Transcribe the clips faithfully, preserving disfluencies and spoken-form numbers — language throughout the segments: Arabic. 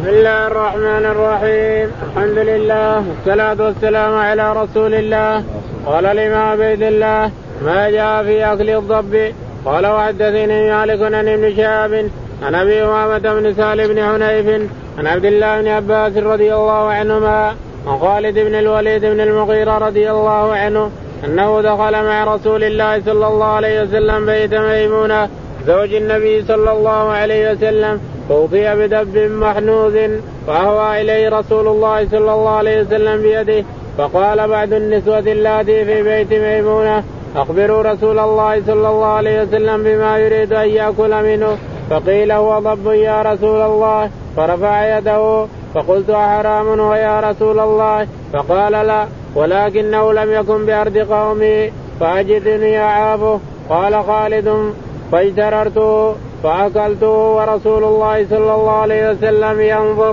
الله الرحمن الرحيم. الحمد لله والصلاة والسلام على رسول الله. قال الإمام عبيد الله ما جاء في أكل الضب. قال وحدثني مالك عن ابن شهاب عن أبي أمامة بن سهل بن حنيف عن عبد الله بن عباس رضي الله عنهما عن خالد بن الوليد بن المغيرة رضي الله عنه أنه دخل مع رسول الله صلى الله عليه وسلم بيت ميمونة زوج النبي صلى الله عليه وسلم فأوتي بدب محنوذ فأهوى إليه رسول الله صلى الله عليه وسلم بيده. فقال بعض النسوة اللاتي في بيت ميمونة أخبروا رسول الله صلى الله عليه وسلم بما يريد أن يأكل منه. فقيل هو ضب يا رسول الله. فرفع يده فقلت أحرام هو يا رسول الله؟ فقال لا ولكنه لم يكن بأرض قومي فأجدني أعافه. قال خالد فاجتررته فأكلته ورسول الله صلى الله عليه وسلم ينظر.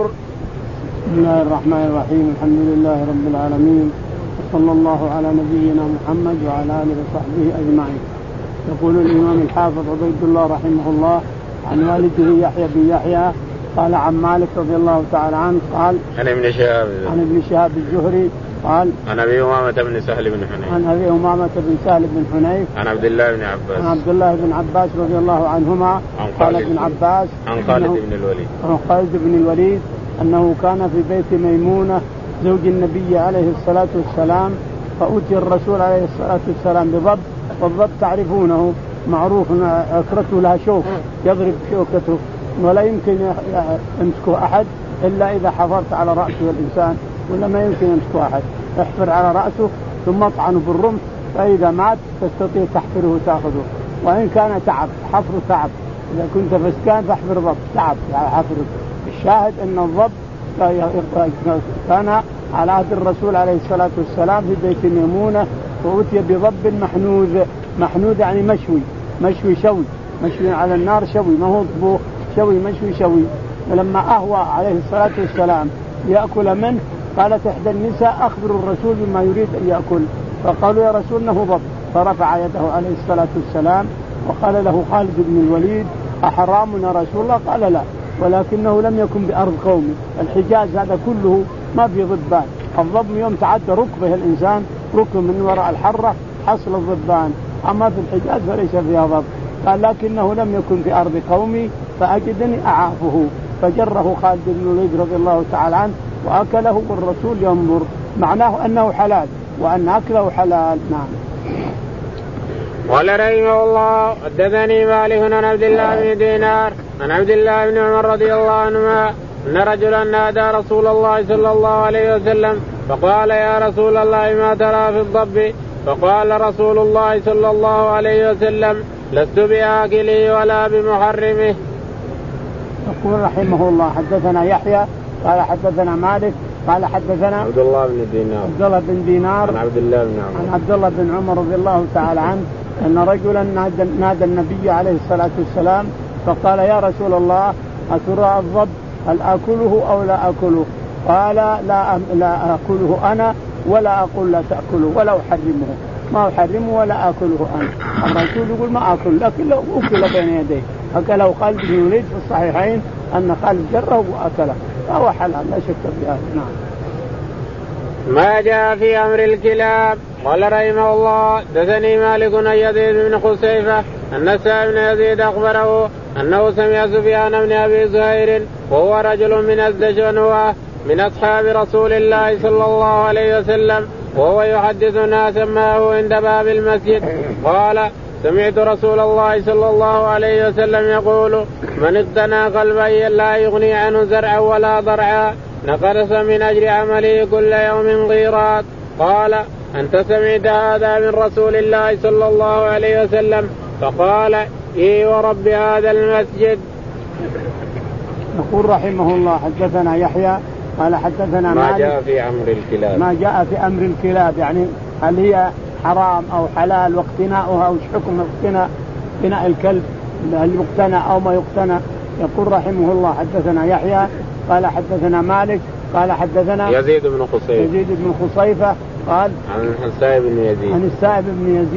بسم الله الرحمن الرحيم. الحمد لله رب العالمين وصلى الله على نبينا محمد وعلى آله وصحبه أجمعين. يقول الإمام الحافظ عبيد الله رحمه الله عن والده يحيى بن يحيى قال عن مالك رضي الله تعالى عنه قال عن ابن شهاب عن ابن شهاب الزهري قال عن أبي أمامة بن سهل بن حنيف عن أبي أمامة بن سهل بن حنيف عن عبد الله بن عباس عن عبد الله بن عباس رضي الله عنهما عن قال خالد ابن عباس عن خالد بن الوليد عن خالد بن الوليد أنه كان في بيت ميمونة زوج النبي عليه الصلاة والسلام فأتي الرسول عليه الصلاة والسلام بضب. والضب تعرفونه معروف أكرته لها شوك يضرب شوكته ولا يمكن يمسكه أحد إلا إذا حفرت على رأسه الإنسان ولا ما يمكن يمسكه أحد. احفر على رأسه ثم اطعنه بالرمح فإذا مات تستطيع تحفره وتأخذه. وإن كان تعب حفر تعب إذا كنت فسكان فاحفر ضب تعب على حفره. الشاهد أن الضب كان على عهد الرسول عليه الصلاة والسلام في بيت ميمونة فأتي بضب محنوذ. محنوذ يعني مشوي مشوي شوي مشوي على النار شوي ما هو طبوخ شوي مشوي شوي. فلما أهوى عليه الصلاة والسلام يأكل منه قالت إحدى النساء أخبروا الرسول بما يريد أن يأكل. فقالوا يا رسول إنه ضب. فرفع يده عليه الصلاة والسلام وقال له خالد بن الوليد أحرام يا رسول الله؟ قال لا ولكنه لم يكن بأرض قومي. الحجاز هذا كله ما في ضبان. الضب يوم تعدى ركبه الإنسان ركب من وراء الحرة حصل الضبان. أما في الحجاز فليس فيها ضب. قال لكنه لم يكن في أرض قومي فأجدني أعافه. فجره خالد بن الوليد رضي الله تعالى عنه وأكله والرسول ينظر. معناه أنه حلال وأن أكله حلال. نعم. قال رحمه الله حدثني مالك عن عبد الله بن دينار عن عبد الله بن عمر رضي الله عنهما أن رجلا نادى رسول الله صلى الله عليه وسلم فقال يا رسول الله ما ترى في الضب؟ فقال رسول الله صلى الله عليه وسلم لست بآكله ولا بمحرمه. يقول رحمه الله حدثنا يحيى قال حدثنا مالك قال حدثنا عبد الله بن دينار عبد الله بن دينار عن عبد الله بن عمر عن عبد الله بن عمر رضي الله تعالى عنه أن رجلا نادى النبي عليه الصلاة والسلام فقال يا رسول الله أترى الضب هل آكله أو لا آكله؟ قال لا لا آكله أنا ولا أقول لا تأكله ولا أحرمه ما أحرمه ولا آكله أنا. الرسول يقول ما آكل لكن لو أكل بين يديه. أكله خالد بن الوليد في الصحيحين أن خالد جره وأكله فهو حلال لا شك في هذا. نعم. ما جاء في أمر الكلاب. قال رحمه الله دثني مالك عن يزيد بن خسيفة أن سعد بن يزيد أخبره أنه سمع سفيان بن أبي زهير وهو رجل من الزجنوة من أصحاب رسول الله صلى الله عليه وسلم وهو يحدث الناس معه عند باب المسجد قال سمعت رسول الله صلى الله عليه وسلم يقول من اقتنى قلبا لا يغني عنه زرعا ولا ضرعا نقص من أجر عمله كل يوم قيراط. قال أنت سمعت هذا من رسول الله صلى الله عليه وسلم؟ فقال إي ورب هذا المسجد. يقول رحمه الله حدثنا يحيى قال حدثنا ما جاء في أمر الكلاب. ما جاء في أمر الكلاب يعني هل هي حرام أو حلال واقتناؤها أو حكم اقتناء اقتناء الكلب هل يقتنى أو ما يقتنى. يقول رحمه الله حدثنا يحيى قال حدثنا مالك قال حدثنا يزيد بن خصيفة يزيد بن خصيفة قال عن السائب بن يزيد عن السائب بن يزيد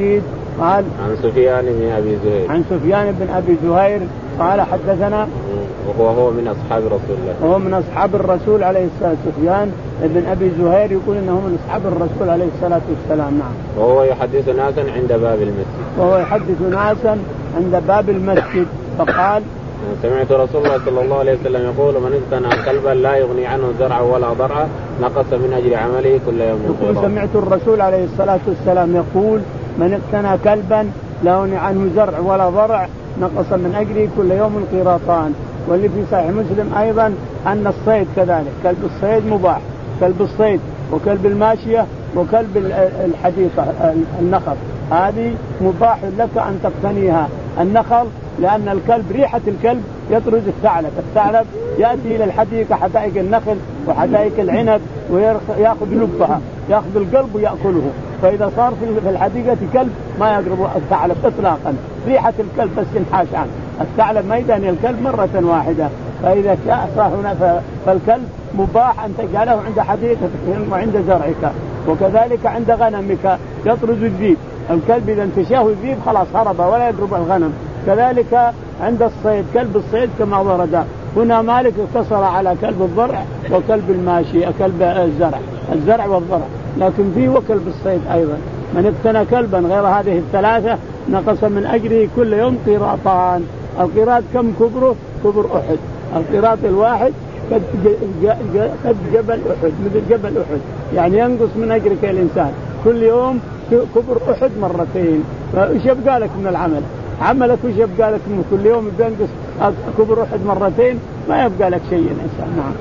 قال عن سفيان بن أبي زهير عن سفيان بن أبي زهير قال حدثنا وهو هو من أصحاب رسول الله وهو من أصحاب الرسول عليه الصلاة والسلام. سفيان بن أبي زهير يقول إنه من أصحاب الرسول عليه الصلاة والسلام. نعم. وهو يحدث ناسا عند باب المسجد وهو يحدث ناسا عند باب المسجد فقال سمعت رسول الله صلى الله عليه وسلم يقول من اقتنى كلبا لا يغني عنه زرعا ولا ضرعا نقص من أجر عمله كل يوم قيراط. سمعت الرسول عليه الصلاة والسلام يقول من اقتنى كلبا لا يغني عنه زرع ولا ضرع نقص من أجره كل يوم قيراطان. واللي في صحيح مسلم أيضا أن الصيد كذلك، كلب الصيد مباح، كلب الصيد وكلب الماشية وكلب الحديقة النخل هذه مباح لك أن تقتنيها. النخل لأن الكلب ريحة الكلب يطرد الثعلب، الثعلب يأتي إلى الحديقة حدائق النخل وحدائق العنب ويأخذ لبها، يأخذ القلب ويأكله. فإذا صار في الحديقة كلب ما يقرب الثعلب إطلاقا، ريحة الكلب بس ينحاش عنه، الثعلب ما يداني الكلب مرة واحدة. فإذا صار هنا فالكلب مباح أن تجعله عند حديقتك وعند زرعك، وكذلك عند غنمك يطرد الذيب. الكلب إذا انتشاه الذيب خلاص هرب ولا يقرب الغنم. كذلك عند الصيد كلب الصيد كما ورد هنا مالك اقتصر على كلب الضرع وكلب الماشي كلب الزرع الزرع والضرع، لكن فيه وكلب الصيد أيضا. من اقتنى كلبا غير هذه الثلاثة نقص من أجره كل يوم قيراطان. القيراط كم كبره؟ كبر أحد. القيراط الواحد قد جبل أحد، مثل جبل أحد، يعني ينقص من أجرك الإنسان كل يوم كبر أحد مرتين. فإيش يبقى لك من العمل؟ عملك وش يبقى لك من كل يوم بينقص كبر أحد مرتين؟ ما يبقى لك شيء الإنسان. نعم.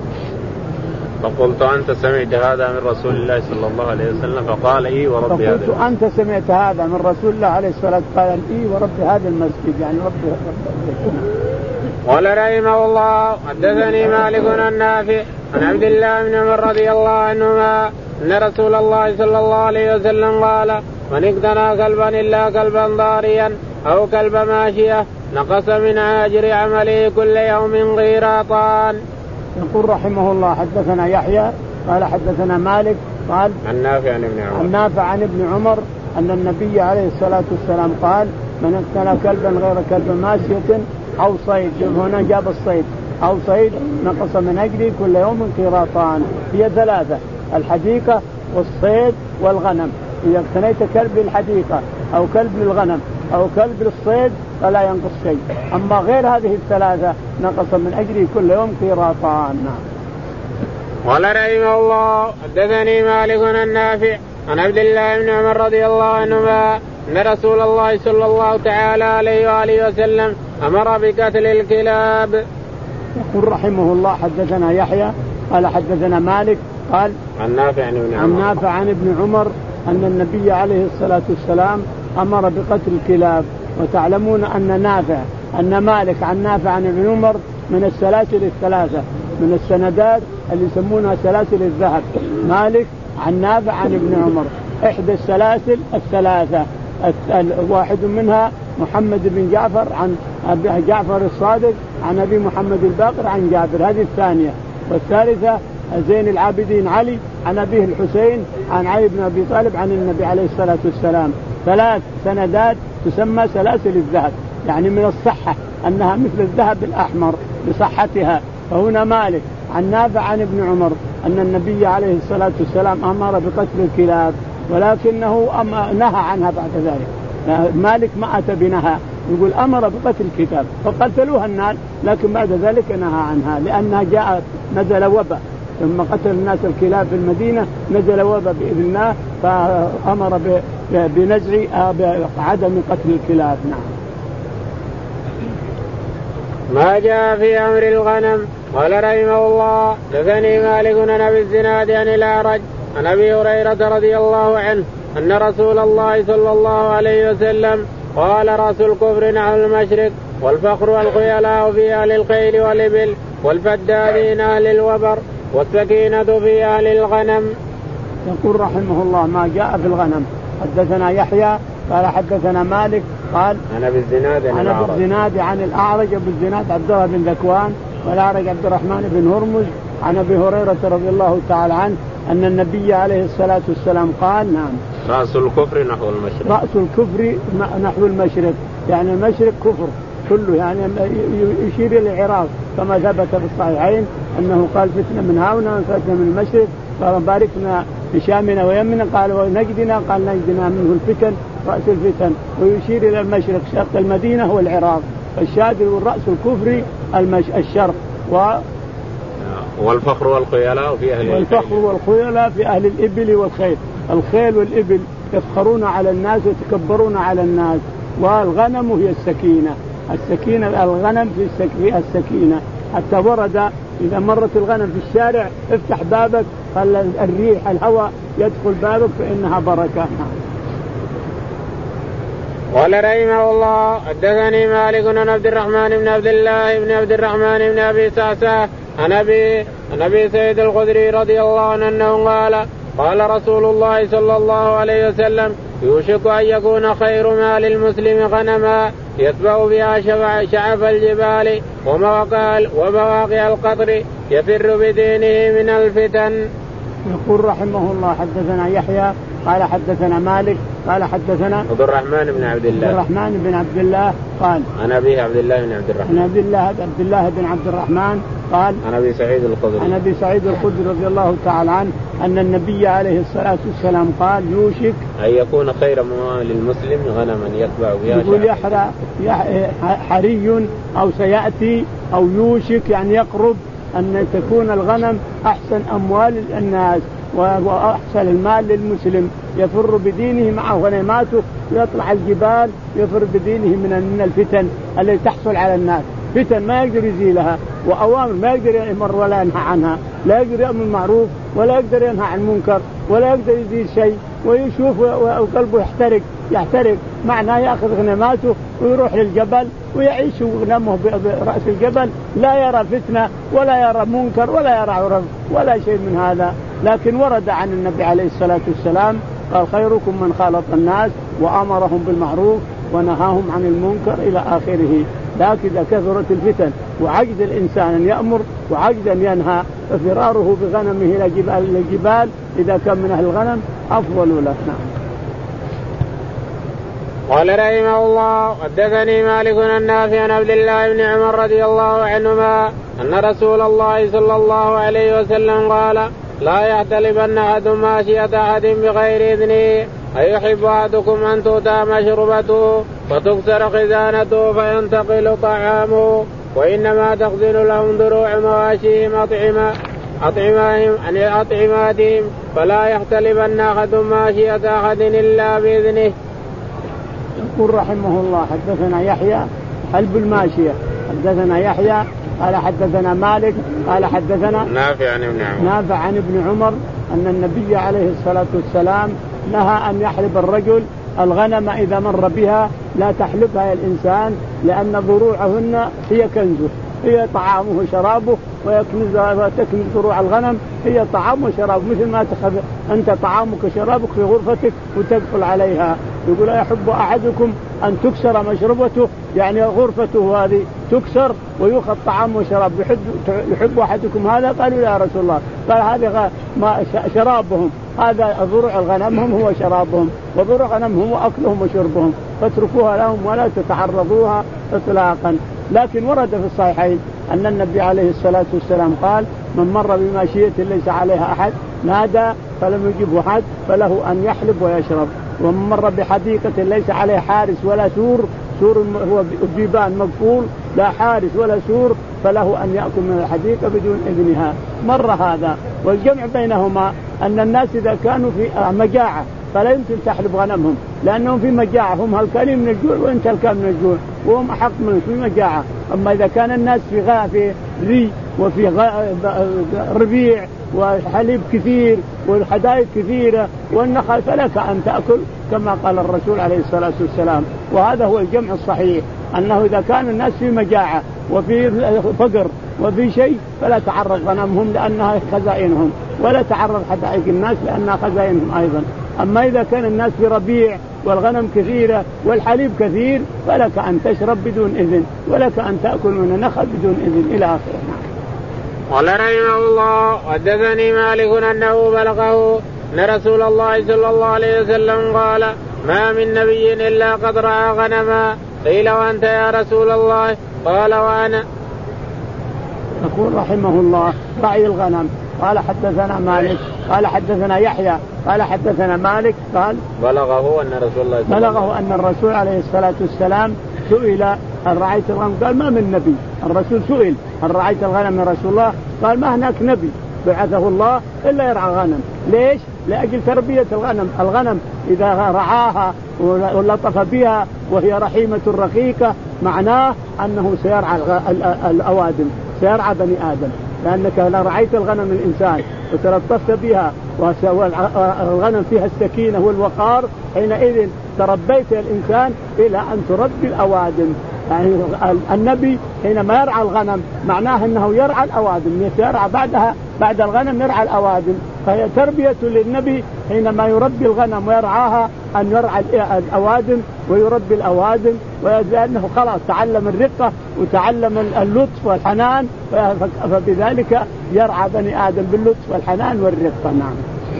فقلت أنت سمعت هذا من رسول الله صلى الله عليه وسلم؟ فقال إيه ورب هذا المسجد. أنت سمعت هذا من رسول الله عليه الصلاة والسلام؟ قال إيه ورب هذا المسجد، يعني رب رب. قال رحمه الله حدثني مالك النافع عن عبد الله بن عمر رضي الله عنهما أن رسول الله صلى الله عليه وسلم قال من اقتنى كلبا إلا كلبا ضاريا أو كلب ماشية نقص من أجر عمله كل يوم قيراطان. يقول رحمه الله حدثنا يحيى قال حدثنا مالك قال عن نافع عن ابن عمر النافع عن ابن عمر أن النبي عليه الصلاة والسلام قال من اقتنى كلبا غير كلب ماشية أو صيد، هنا جاب الصيد أو صيد نقص من أجره كل يوم قيراطان. هي ثلاثة: الحديقة والصيد والغنم. إذا اقتنيت كلب للحديقة أو كلب للغنم أو كلب للصيد فلا ينقص شيء، أما غير هذه الثلاثة نقص من أجره كل يوم قيراطان. قال رحمه الله حدثني مالك النافع عن عبد الله بن عمر رضي الله عنهما أن رسول الله صلى الله تعالى عليه وآله وسلم أمر بقتل الكلاب. يقول رحمه الله حدثنا يحيى قال حدثنا مالك قال عن نافع عن ابن عن نافع عن ابن عمر أن النبي عليه الصلاة والسلام أمر بقتل الكلاب. وتعلمون أن نافع أن مالك عن نافع عن ابن عمر من السلاسل الثلاثة، من السندات اللي يسمونها سلاسل الذهب. مالك عن نافع عن ابن عمر إحدى السلاسل الثلاثة، واحد منها محمد بن جعفر عن أبي جعفر الصادق عن أبي محمد الباقر عن جابر، هذه الثانية. والثالثة زين العابدين علي عن أبيه الحسين عن علي بن أبي طالب عن النبي عليه الصلاة والسلام. ثلاث سندات تسمى سلاسل الذهب، يعني من الصحة أنها مثل الذهب الأحمر بصحتها. فهنا مالك عن نافع عن ابن عمر أن النبي عليه الصلاة والسلام أمر بقتل الكلاب، ولكنه نهى عنها بعد ذلك. مالك ما أتى بنهى، يقول أمر بقتل الكلاب فقتلوها الناس، لكن بعد ذلك نهى عنها لأنها جاءت نزل وباء، ثم قتل الناس الكلاب في المدينة نزل وباء بإذن الله فأمر بنزع بعدم قتل الكلاب. نعم. ما جاء في أمر الغنم. قال رحمه الله دثني مالك عن أبي الزناد عن الأعرج عن أبي هريرة رضي الله عنه أن رسول الله صلى الله عليه وسلم قال رأس الكفر على المشرق والفخر والخيلاء في أهل الخيل والإبل والفدادين أهل الوبر والسكينة في أهل الغنم. يقول رحمه الله ما جاء في الغنم. حدثنا يحيى قال حدثنا مالك قال عن أبي الزناد عن أبي الزناد عن الأعرج. أبو الزناد عبد الله بن ذكوان والأعرج عبد الرحمن بن هرمز عن أبي هريرة رضي الله تعالى عنه أن النبي عليه الصلاة والسلام قال. نعم. رأس الكفر نحو المشرق. رأس الكفر نحو المشرق، يعني المشرق كفر كله، يعني يشير إلى العراق كما ثبت في الصحيحين أنه قال فتنة من هاونا فتنة من المشرق، قال باركنا بشامنا ويمنا، قال ونجدنا، قال نجدنا منه الفتن رأس الفتن، ويشير إلى المشرق شرق المدينة والعراق، الشاذ والرأس الكفري المش... الشرق و... والفخر والخيلاء في أهل والفخر والخيلاء في أهل الإبل والخيل، الخيل والإبل يفخرون على الناس ويتكبرون على الناس، والغنم هي السكينة، السكينة الغنم في السكينة، حتى ورد إذا مرت الغنم في الشارع افتح بابك خلى الريح الهواء يدخل بابك فإنها بركة. قال رحمه الله حدثني مالك بن عبد الرحمن بن عبد الله بن عبد الرحمن بن أبي سعسع عن أبي عن أبي سعيد الخدري رضي الله عنه أنه قال قال رسول الله صلى الله عليه وسلم يوشك أن يكون خير مال المسلم غنما يتبع بها شعف الجبال ومواقع ومواقع القطر يفر بدينه من الفتن. يقول رحمه الله حدثنا يحيى قال حدثنا مالك قال حدثنا عبد الرحمن بن عبد الله عبد الرحمن بن عبد الله قال عن أبيه عبد الله بن عبد الرحمن عن عبد الله عبد الله بن عبد الرحمن قال عن أبي سعيد الخدري عن أبي سعيد الخدري رضي الله تعالى عنه أن النبي عليه الصلاة والسلام قال يوشك أن يكون خير مال المسلم غنما يتبع بها يقول يحرى حري أو سيأتي أو يوشك يعني يقرب أن تكون الغنم أحسن أموال الناس وأحسن المال للمسلم، يفر بدينه مع غنيماته ويطلع الجبال يفر بدينه من الفتن التي تحصل على الناس، فتن ما يقدر يزيلها وأوامر ما يقدر يأمر ولا ينهى عنها، لا يقدر يأمر معروف ولا يقدر ينهى عن منكر ولا يقدر يزيل شيء، ويشوف وقلبه يحترق يحترق معناه يأخذ غنيماته ويروح للجبل ويعيش غنمه برأس الجبل، لا يرى فتنة ولا يرى منكر ولا يرى عرف ولا شيء من هذا. لكن ورد عن النبي عليه الصلاة والسلام قال خيركم من خالط الناس وأمرهم بالمعروف ونهاهم عن المنكر إلى آخره. لكن إذا كثرت الفتن وعجز الإنسان أن يأمر وعجز أن ينهى ففراره بغنمه إلى جبال الجبال إذا كان من أهل الغنم أفضل له. قال رحمه الله حدثني مالك عن نافع عن عبد الله بن عمر رضي الله عنهما أن رسول الله صلى الله عليه وسلم قال لا يحتلبن أحد ماشية أحد بغير إذنه، أيحب أحدكم أن تؤتى مشربته وتكسر خزانته فينتقل طعامه، وإنما تخزن لهم دروع مواشيهم أطعمة أطعمهم عن أطعماتهم، فلا يحتلبن أحد ماشية أحد إلا بإذنه. يقول رحمه الله حدثنا يحيى حلب الماشية حدثنا يحيى قال حدثنا مالك قال حدثنا نافع عن ابن عمر نافع عن ابن عمر أن النبي عليه الصلاة والسلام نهى أن يحلب الرجل الغنم إذا مر بها، لا تحلبها الإنسان لأن ضروعهن هي كنزه، هي طعامه وشرابه ويكنز وتكنز ضروع الغنم هي طعامه وشرابه، مثل ما تخذ أنت طعامك وشرابك في غرفتك وتدخل عليها. يقول يحب أحدكم أن تكسر مشربته، يعني غرفته هذه تكسر ويؤخذ طعام وشراب، يحب, يحب أحدكم هذا؟ قالوا يا رسول الله، قال هذا ما شرابهم، هذا ضروع الغنمهم هو شرابهم وضروع غنمهم وأكلهم وشربهم، فاتركوها لهم ولا تتعرضوها إطلاقا. لكن ورد في الصحيحين أن النبي عليه الصلاة والسلام قال من مر بماشية ليس عليها أحد نادى فلم يجبه أحد فله أن يحلب ويشرب، ومن مر بحديقة ليس عليها حارس ولا سور، سور هو بيبان مقفول لا حارس ولا سور، فله أن يأكل من الحديقة بدون إذنها. مر هذا. والجمع بينهما أن الناس إذا كانوا في مجاعة فلا يمكن تحلب غنمهم لأنهم في مجاعة، هم هلكانين من الجوع وانت هلكان من الجوع وهم أحق منك في مجاعة. أما إذا كان الناس في غاء في ري وفي ربيع وحليب كثير والحدائق كثيرة والنخل فلك أن تأكل كما قال الرسول عليه الصلاة والسلام. وهذا هو الجمع الصحيح، أنه إذا كان الناس في مجاعة وفي فقر وفي شيء فلا تعرض غنمهم لأنها خزائنهم، ولا تعرض حدائق الناس لأنها خزائنهم أيضا. أما إذا كان الناس في ربيع والغنم كثيرة والحليب كثير فلك أن تشرب بدون إذن ولك أن تأكل من النخل بدون إذن إلى آخره. قال رحمه الله حدثني مالك أنه بلغه أن رسول الله صلى الله عليه وسلم قال ما من نبي إلا قد رعى غنما. قيل وأنت يا رسول الله؟ قال وأنا. يقول رحمه الله رعي الغنم. قال حدثنا مالك قال حدثنا يحيى قال حدثنا مالك قال بلغه أن رسول الله بلغه أن الرسول عليه الصلاة والسلام سئل هل رعيت الغنم؟ قال ما من نبي. الرسول سئل هل رعيت الغنم من رسول الله؟ قال ما هناك نبي بعثه الله إلا يرعى غنم. ليش؟ لأجل تربية الغنم. الغنم إذا رعاها ولطف بها وهي رحيمة رقيقة معناه أنه سيرعى الأوادم، سيرعى بني آدم. لأنك لو رعيت الغنم الإنسان وتلطفت بها والغنم فيها السكينة والوقار حينئذ تربيت الإنسان إلى أن تربي الأوادم. يعني النبي حينما يرعى الغنم معناه أنه يرعى الأوادم، يرعى بعدها بعد الغنم يرعى الأوادم. فهي تربية للنبي حينما يربي الغنم ويرعاها أن يرعى الأوادم ويربي الأوادم، لأنه خلاص تعلم الرقة وتعلم اللطف والحنان، فبذلك يرعى بني آدم باللطف والحنان والرقة. نعم.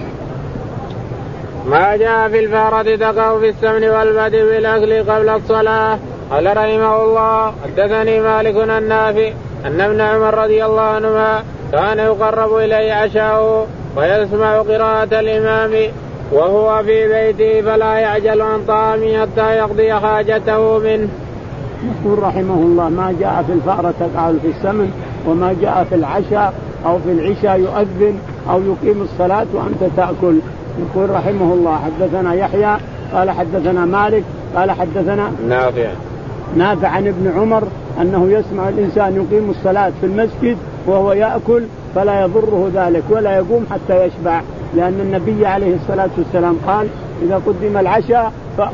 ما جاء في الفارة تقع في السمن والبدء بالأكل قبل الصلاة. قال رحمه الله حدثني مالك النافع أن ابن عمر رضي الله عنهما كان يقرب إليه عشاؤه ويسمع قراءة الإمام وهو في بيته فلا يعجل عن طعامه حتى يقضي حاجته منه. يقول رحمه الله ما جاء في الفأرة تقع في السمن وما جاء في العشاء أو في العشاء يؤذن أو يقيم الصلاة وأنت تأكل. يقول رحمه الله حدثنا يحيى قال حدثنا مالك قال حدثنا نافع نافع عن ابن عمر أنه يسمع الإنسان يقيم الصلاة في المسجد وهو يأكل فلا يضره ذلك ولا يقوم حتى يشبع، لأن النبي عليه الصلاة والسلام قال إذا قدم العشاء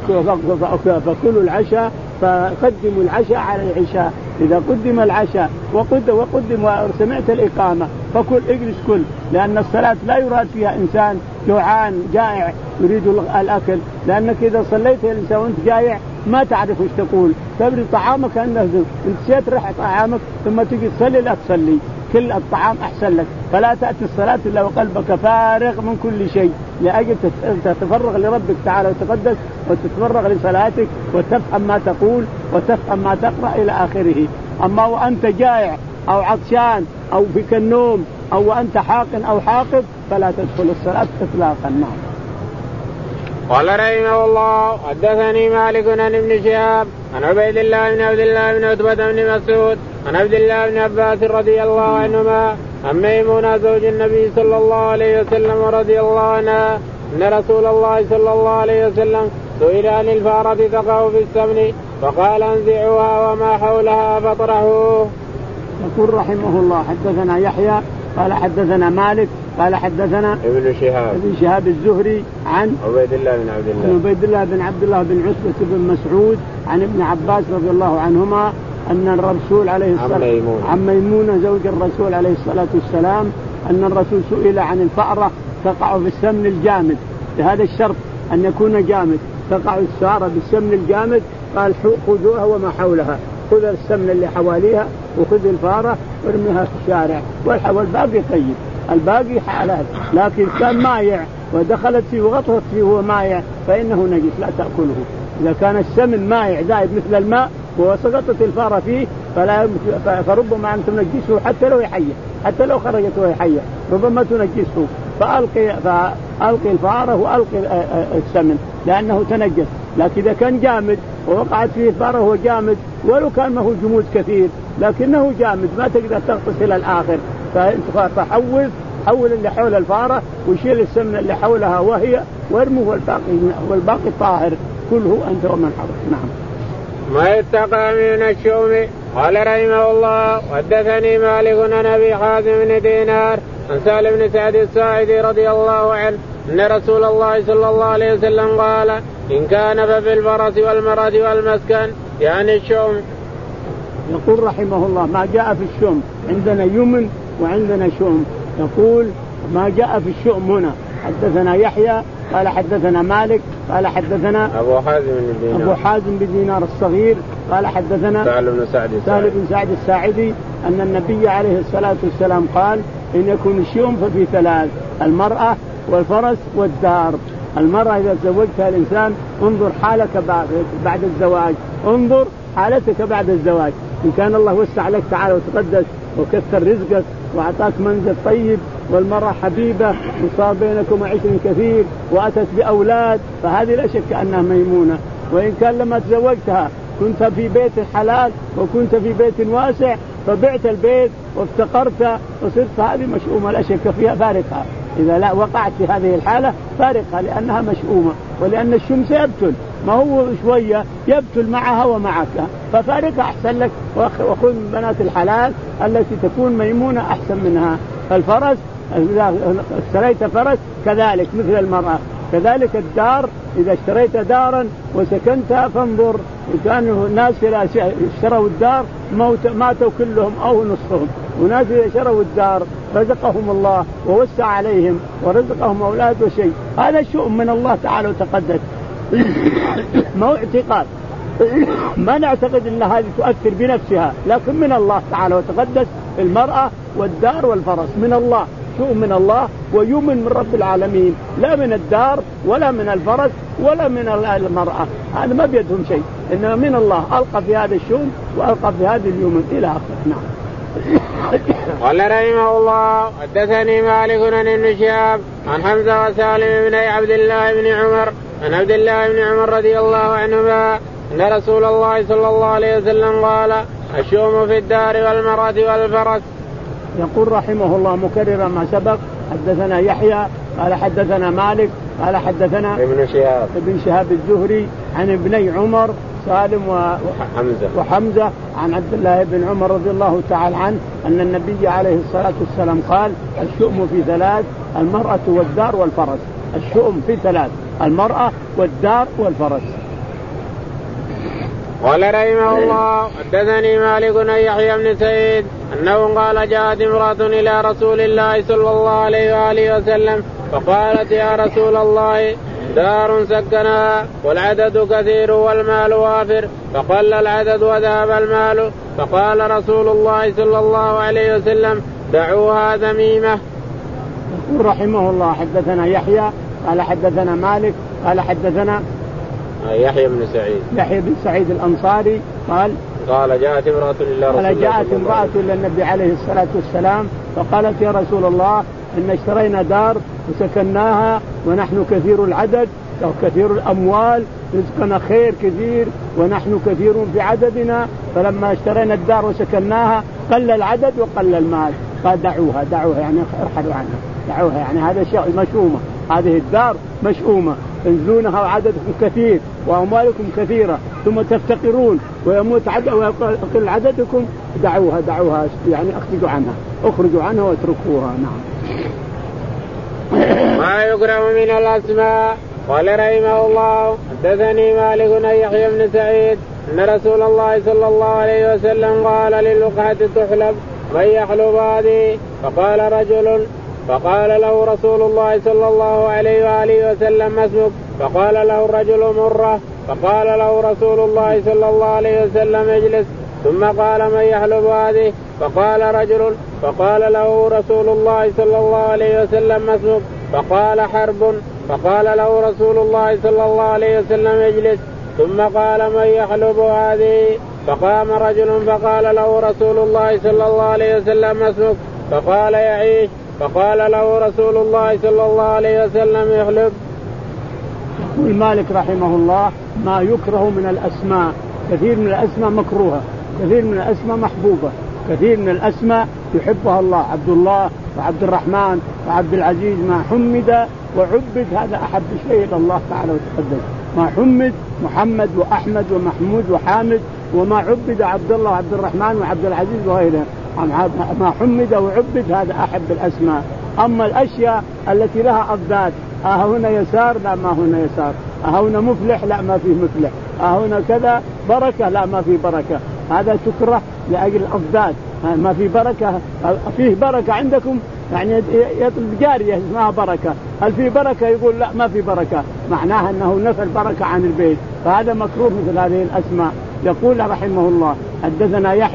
فكلوا العشاء فقدموا العشاء على العشاء. إذا قدم العشاء وقد وقدم وسمعت الإقامة فكل اجلس كل، لأن الصلاة لا يراد فيها إنسان جوعان جائع يريد الأكل، لأنك إذا صليت الإنسان وأنت جائع ما تعرف وش تقول، تبرد طعامك أنه نسيت ريحة طعامك ثم تجي تصلي لا تصلي، كل الطعام أحسن لك. فلا تأتي الصلاة إلا وقلبك فارغ من كل شيء لأجل تتفرغ لربك تعالى وتقدس وتتفرغ لصلاتك وتفهم ما تقول وتفهم ما تقرأ إلى آخره. أما وأنت جائع أو عطشان أو فيك النوم أو أنت حاقن أو حاقد فلا تدخل الصلاة إطلاقا. نعم. قال رحمه الله حدثني مالك عن ابن شهاب عن عبيد الله بن عبد الله بن عتبة بن مسعود عن عبد الله بن عباس رضي الله عنهما عن ميمونة زوج النبي صلى الله عليه وسلم رضي الله عنها أن رسول الله صلى الله عليه وسلم سئل عن الفارة تقع في السمن فقال انزعوها وما حولها فاطرحوه. يقول رحمه الله حدثنا يحيى قال حدثنا مالك قال حدثنا ابن شهاب ابن شهاب الزهري عن عبيد الله بن عبد الله عبيد الله بن عبد الله بن عتبة بن مسعود عن ابن عباس رضي الله عنهما أن الرسول عليه الصلاة والسلام عن ميمونة زوج الرسول عليه الصلاة والسلام أن الرسول سئل عن الفأرة تقع في السمن الجامد، بهذا الشرط أن يكون جامد، تقع الفأرة بالسمن الجامد. قال خذوها وما حولها، خذ السمن اللي حواليها وخذ الفأرة وارميها في الشارع والباقي طيب، الباقي حلال. لكن كان مايع ودخلت فيه وغطت فيه وهو مايع فإنه نجس لا تأكله. إذا كان السمن مايع زائد مثل الماء وسقطت الفارة فيه فلا فربما أن تنجسه حتى لو حية، حتى لو خرجت وهي حية ربما تنجسه، فألقي فألقي الفارة وألقي السمن لأنه تنجس. لكن إذا كان جامد ووقعت فيه الفارة وهو جامد ولو كان ما هو جمود كثير لكنه جامد ما تقدر تغطس إلى الآخر، فحول حول اللي حول الفارة وشيل السمن اللي حولها وهي وارمه والباقي والباقي طاهر كله أنت ومن حولك. نعم. ما يتقى من الشوم. قال رحمه الله حدثني مالك عن أبي حازم بن دينار عن سهل بن سعد الساعدي رضي الله عنه أن رسول الله صلى الله عليه وسلم قال إن كان ففي الفرس والمرأة والمسكن يعني الشوم. يقول رحمه الله ما جاء في الشوم، عندنا يمن وعندنا شوم. يقول ما جاء في الشوم هنا حدثنا يحيى قال حدثنا مالك قال حدثنا أبو حازم بن دينار أبو حازم بن دينار الصغير قال حدثنا سهل بن سعد سهل بن سعد الساعدي أن النبي عليه الصلاة والسلام قال إن يكون الشوم ففي ثلاث: المرأة والفرس والدار. المرأة إذا تزوجتها الإنسان انظر حالك بعد الزواج، انظر حالتك بعد الزواج. إن كان الله وسع لك تعالى وتقدس وكثر رزقك وأعطاك منزل طيب والمرأة حبيبة وصار بينكم عشر كثير وأتت بأولاد فهذه لا شك أنها ميمونة. وإن كان لما تزوجتها كنت في بيت حلال وكنت في بيت واسع فبعت البيت وافتقرت وصرت هذه مشؤومة لا شك فيها فارقة. إذا لا وقعت في هذه الحالة فارقة لأنها مشؤومة، ولأن الشمس يبتل ما هو شوية يبتل معها ومعك ففارقة أحسن لك. وخذ من بنات الحلال التي تكون ميمونة أحسن منها. فالفرس إذا اشتريت فرس كذلك مثل المرأة، كذلك الدار إذا اشتريت دارا وسكنتها فانظر كانوا الناس اشتروا الدار ماتوا كلهم أو نصفهم، وناس اشتروا الدار رزقهم الله ووسع عليهم ورزقهم أولاد وشيء. هذا شؤم من الله تعالى وتقدس ما هو اعتقاد ما نعتقد أن هذه تؤثر بنفسها لكن من الله تعالى وتقدس. المرأة والدار والفرس من الله، شؤم من الله ويؤمن من رب العالمين، لا من الدار ولا من الفرس ولا من المرأة، هذا ما بيدهم شيء إنما من الله ألقى في هذا الشؤم وألقى في هذا اليوم إلى آخره. نعم. قال رحمه الله حدثني مالك عن ابن شهاب عن حمزة وسالم بن عبد الله بن عمر عن عبد الله بن عمر رضي الله عنهما أن رسول الله صلى الله عليه وسلم قال الشؤم في الدار والمرأة والفرس. يقول رحمه الله مكررا ما سبق حدثنا يحيى قال حدثنا مالك قال حدثنا ابن شهاب ابن شهاب الزهري عن ابني عمر سالم وحمزة وحمزة عن عبد الله بن عمر رضي الله تعالى عنه أن النبي عليه الصلاة والسلام قال الشؤم في ثلاث المرأة والدار والفرس. الشؤم في ثلاث المرأة والدار والفرس. قال رحمه الله حدثني مالك عن يحيى بن سعيد أنه قال جاءت امرأة إلى رسول الله صلى الله عليه وآله وسلم فقالت يا رسول الله دار سكنها والعدد كثير والمال وافر فقل العدد وذهب المال فقال رسول الله صلى الله عليه وسلم دعوها ذميمة. يقول رحمه الله حدثنا يحيى قال حدثنا مالك قال حدثنا يحيى بن سعيد يحيى بن سعيد الأنصاري قال قال جاءت امرأة إلى رسول الله قال جاءت امرأة إلى النبي عليه الصلاة والسلام فقالت يا رسول الله إن اشترينا دار وسكناها ونحن كثير العدد وكثير الأموال رزقنا خير كثير ونحن كثير في عددنا فلما اشترينا الدار وسكناها قل العدد وقل المال قال دعوها دعوها يعني ارحلوا عنها دعوها يعني هذا شيء مشؤومة هذه الدار مشؤومة تنزلونها وعددكم كثير وأموالكم كثيرة ثم تفتقرون ويموت عدد ويقل عددكم دعوها دعوها يعني اخرجوا عنها اخرجوا عنها واتركوها. نعم. ما يكره من الأسماء. قال رحمه الله حدثني مالك عن يحيى بن سعيد أن رسول الله صلى الله عليه وسلم قال للقحة تحلب من يحلب هذه فقال رجل فقال له رسول الله صلى الله عليه وآله وسلم ما اسمك فقال له الرجل مرة فقال له رسول الله صلى الله عليه وسلم اجلس ثم قال من يحلب هذه فقال رجل فقال له رسول الله صلى الله عليه وسلم ما اسمك فقال حرب فقال له رسول الله صلى الله عليه وسلم اجلس ثم قال من يحلب هذه فقام رجل فقال له رسول الله صلى الله عليه وسلم ما اسمك فقال يعيش فقال له رسول الله صلى الله عليه وسلم يحلب. يقول مالك رحمه الله ما يكره من الأسماء كثير من الأسماء مكروهة كثير من الأسماء محبوبة كثير من الأسماء يحبها الله عبد الله وعبد الرحمن وعبد العزيز ما حمد وعبد هذا أحب شيء إلى الله تعالى وتقدس ما حمد محمد وأحمد ومحمود وحامد وما عبد عبد الله وعبد الرحمن وعبد العزيز وغيره ما حمد وعبد هذا أحب الأسماء. أما الأشياء التي لها أضداد ها هنا يسار لا ما هنا يسار ها هنا مفلح لا ما فيه مفلح ها هنا كذا بركة لا ما فيه بركة هذا تكره لأجل الأضداد ما في بركة فيه بركة عندكم يعني يطلب جارية اسمها بركة هل في بركة يقول لا ما في بركة معناها أنه نفى البركة عن البيت فهذا مكروه مثل هذه الأسماء. يقول رحمه الله حدثنا يحيى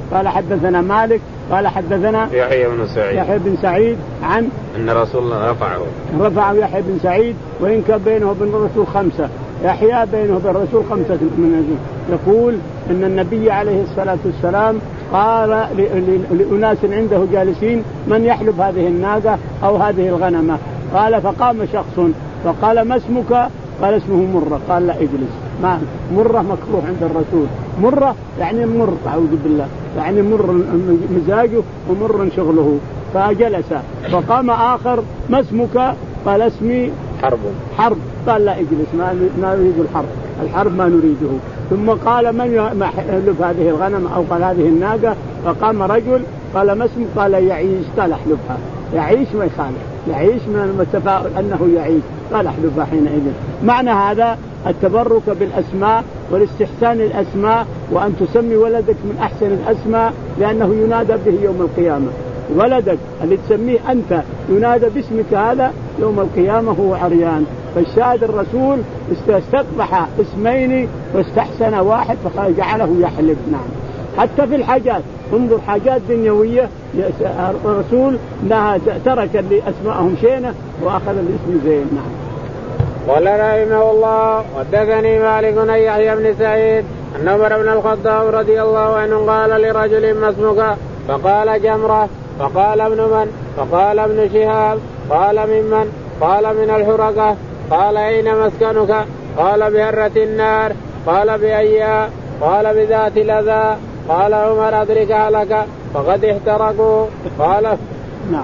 قال حدثنا مالك قال حدثنا يحيى بن سعيد يحيى بن سعيد عن أن رسول الله رفعه رفعه يحيى بن سعيد وإن كان بينه وبين الرسول خمسة يحيى بينه وبين الرسول خمسة من يقول إن النبي عليه الصلاة والسلام قال لأناس عنده جالسين من يحلب هذه الناقة أو هذه الغنمة قال فقام شخص فقال ما اسمك قال اسمه مرة قال لا اجلس ما مرة مكروه عند الرسول مرة يعني مر أعوذ بالله يعني مر مزاجه ومر شغله فجلس فقام آخر ما اسمك قال اسمي حرب حرب قال لا اجلس ما ما نريد الحرب الحرب ما نريده ثم قال من يحلب هذه الغنم أو قال هذه الناقة فقام رجل قال ما اسمك قال يعيش قال احلبها يعيش ما يخالف يعيش من التفاؤل أنه يعيش قال احلبها حينئذ. معنى هذا التبرك بالأسماء والاستحسان الأسماء وأن تسمي ولدك من أحسن الأسماء لأنه ينادى به يوم القيامة. ولدك اللي تسميه أنت ينادى باسمك هذا يوم القيامة هو عريان. فالشاهد الرسول استقبح اسمين واستحسن واحد فجعله يحلب. نعم حتى في الحاجات انظر حاجات دنيوية الرسول انها ترك اللي اسمائهم شينة واخذ الاسم زين. نعم. قال رحمه الله حدثني مالك بن يحيى بن سعيد أن عمر بن الخطاب رضي الله عنه قال لرجل ما اسمك فقال جمرة فقال ابن من فقال ابن شهاب قال ممن قال من الحرقة قال أين مسكنك قال بهرة النار قال بأيها قال بذات الأذى قال عمر أدركها لك فقد احترقوا قال نعم.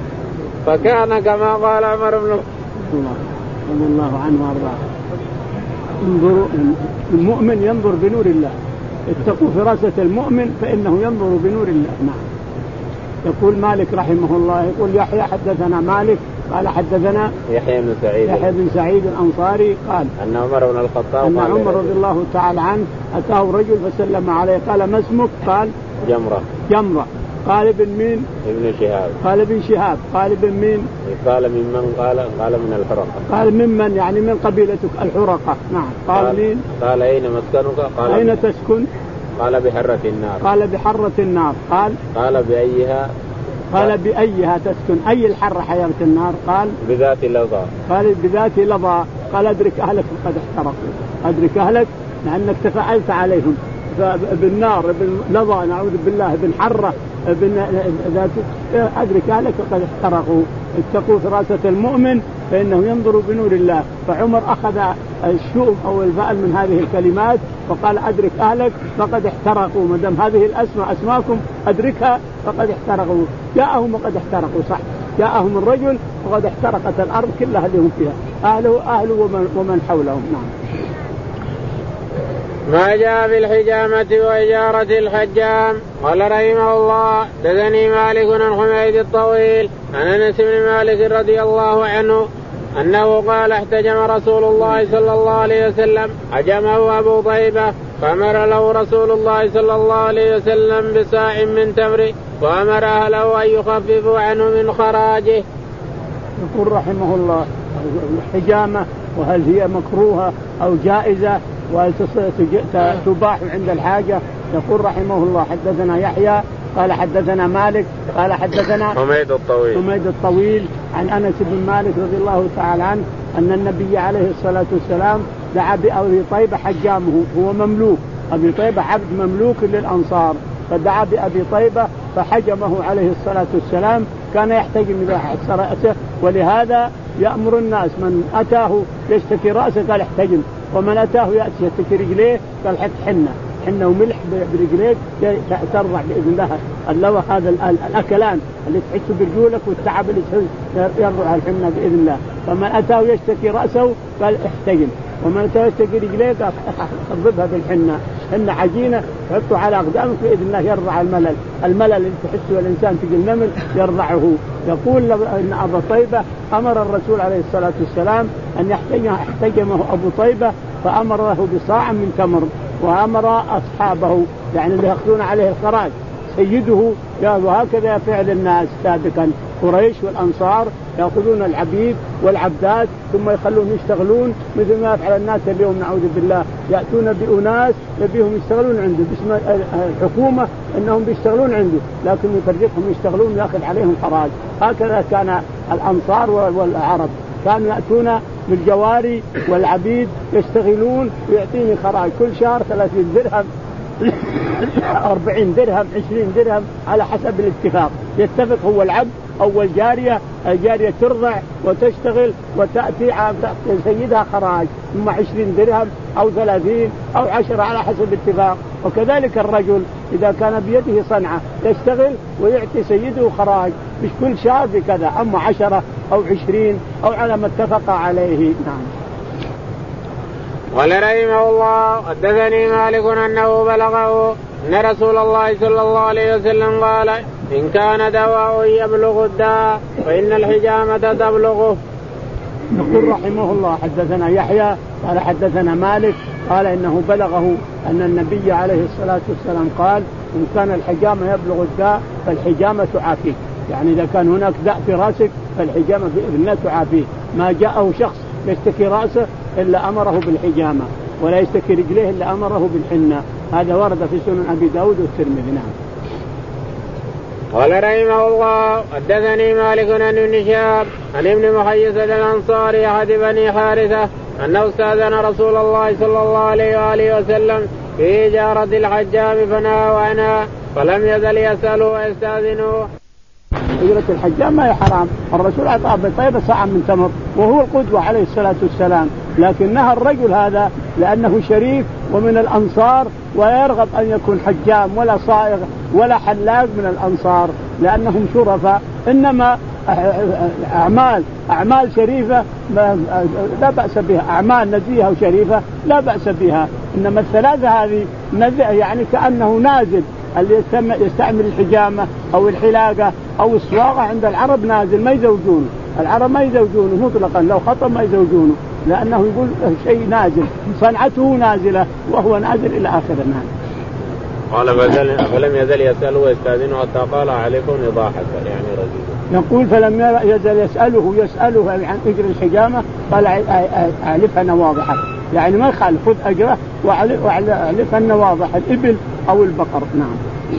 فكان كما قال عمر بن الله رضي الله عنه وارضاه. انظروا المؤمن ينظر بنور الله اتقوا فراسة المؤمن فإنه ينظر بنور الله. نعم. يقول مالك رحمه الله يقول يحيى حدثنا مالك قال حدثنا يحيى بن سعيد يحيى بن سعيد الأنصاري قال أن عمر بن الخطاب أن عمر رضي الله تعالى عنه أتاه رجل فسلم عليه قال ما اسمك قال جمرة جمرة قال ابن مين ابن شهاب قال ابن شهاب قال ابن مين قال ممن قال قال من الحرقة قال ممن يعني من قبيلتك الحرقة. نعم. قال, قال مين قال أين مسكنك قال أين تسكن قال بحرة النار قال بحرة النار قال قال بأيها قال بأيها تسكن أي الحرة حياة النار قال بذات لظى قال بذات لظى قال أدرك أهلك فقد احترقوا أدرك أهلك لأنك تفاعلت عليهم بالنار ابن لظى نعوذ بالله ابن حرة ابن ذات أدرك أهلك فقد احترقوا. اتقوا فراسة المؤمن فإنه ينظر بنور الله. فعمر أخذ الشؤم أو الفأل من هذه الكلمات فقال أدرك أهلك فقد احترقوا ما دام هذه الأسماء أسماكم أدركها فقد احترقوا. جاءهم وقد احترقوا صح جاءهم الرجل وقد احترقت الأرض كلها اللي هم فيها أهله أهله ومن, ومن حولهم. نعم. ما جاء في الحجامة وإجارة الحجام. قال رحمه الله دثني مالك بن حميد الطويل عن أنس بن مالك رضي الله عنه أنه قال احتجم رسول الله صلى الله عليه وسلم حجمه أبو طيبة فأمر له رسول الله صلى الله عليه وسلم بساع من تمر وأمر أهله أن يخففوا عنه من خراجه. يقول رحمه الله الحجامة وهل هي مكروهة أو جائزة وهل تباح عند الحاجة. يقول رحمه الله حدثنا يحيى قال حدثنا مالك قال حدثنا حميد الطويل حميد الطويل عن أنس بن مالك رضي الله تعالى عنه أن النبي عليه الصلاة والسلام دعا بأبي طيبة حجامه هو مملوك أبي طيبة عبد مملوك للأنصار فدعا بأبي طيبة فحجمه عليه الصلاة والسلام كان يحتجم إذا حس رأسه ولهذا يأمر الناس من أتاه يشتكي رأسه قال احتجم ومن أتاه يأتي يشتكي رجليه قال حط حنة حنة وملح برجليك ترضع بإذن الله اللوى هذا الأكلان اللي تحس برجولك والتعب اللي تحس يرضع الحنة بإذن الله. فمن أتاه يشتكي رأسه قال احتجم ومن أتاه يشتكي رجليه قال خضبها بالحنة حنة عجينة تحطه على أقدامك بإذن الله يرضع الملل الملل اللي تحسه الإنسان تجي النمل يرضعه. يقول إن أبا طيبة أمر الرسول عليه الصلاة والسلام أن يحتجمه أبو طيبة فأمر له بصاع من تمر وأمر أصحابه يعني اللي يأخذون عليه الخراج سيده. وهكذا فعل الناس سابقا، قريش والأنصار يأخذون العبيد والعبدات ثم يخلون يشتغلون مثل ما يفعل الناس اليوم نعوذ بالله، يأتون بأناس يبيهم يشتغلون عنده باسم الحكومة أنهم بيشتغلون عنده، لكن يفرقهم يشتغلون يأخذ عليهم خراج. هكذا كان الأنصار والعرب، كانوا يأتون بالجواري والعبيد يشتغلون ويعطيني خراج كل شهر ثلاثين درهم أربعين درهم عشرين درهم على حسب الاتفاق، يتفق هو العبد أو الجارية، الجارية ترضع وتشتغل وتأتي سيدها خراج ثم عشرين درهم أو ثلاثين أو عشرة على حسب الاتفاق. وكذلك الرجل إذا كان بيده صنعة يشتغل ويعطي سيده خراج مش كل شهر بكذا، أما عشرة أو عشرين أو على ما اتفق عليه. نعم. قال رحمه الله حدثني مالك أنه بلغه أن رسول الله صلى الله عليه وسلم قال إن كان دواء يبلغ الداء فإن الحجامة تبلغه. يقول رحمه الله حدثنا يحيى قال حدثنا مالك قال إنه بلغه أن النبي عليه الصلاة والسلام قال إن كان الحجامة يبلغ الداء فالحجامة تعافيه، يعني إذا كان هناك داء في رأسك فالحجامة بإذن الله تعافيه. ما جاءه شخص يشتكي رأسه إلا أمره بالحجامة، ولا يشتكي رجليه إلا أمره بالحنة. هذا ورد في سنن أبي داود والترمذي. نعم. قال رحمه الله حدثني مالك عن ابن شهاب عن ابن محيصة الأنصاري أحد بني حارثة أنه استأذن رسول الله صلى الله عليه وآله وسلم في إجارة الحجام فنهى عنها فلم يزل يسأله ويستأذنه. إجارة الحجام ما هي حرام، الرسول أعطاه بطيبة ساعة من تمر وهو القدوة عليه الصلاة والسلام، لكن نهى الرجل هذا لأنه شريف ومن الأنصار ويرغب أن يكون حجام ولا صائغ ولا حلاق من الأنصار لأنهم شرفاء. إنما أعمال أعمال شريفة لا بأس بها، أعمال نزيهة وشريفة لا بأس بها. إنما الثلاثة هذه يعني كأنه نازل، اللي يستعمل الحجامة أو الحلاقة أو الصواغة عند العرب نازل ما يزوجونه، العرب ما يزوجونه مطلقا، لو خطب ما يزوجونه لأنه يقول شيء نازل، صنعته نازلة وهو نازل إلى آخر. نعم. قال فلم يزل يسأله ويستأذنه حتى قال عليكم إضاحة يعني رجل. يقول فلم يزل يسأله يسأله عن أجر الحجامة قال أعلفها نواضحة، يعني ما يخالف خذ أجره وأعلفها نواضح الإبل أو البقر. نعم.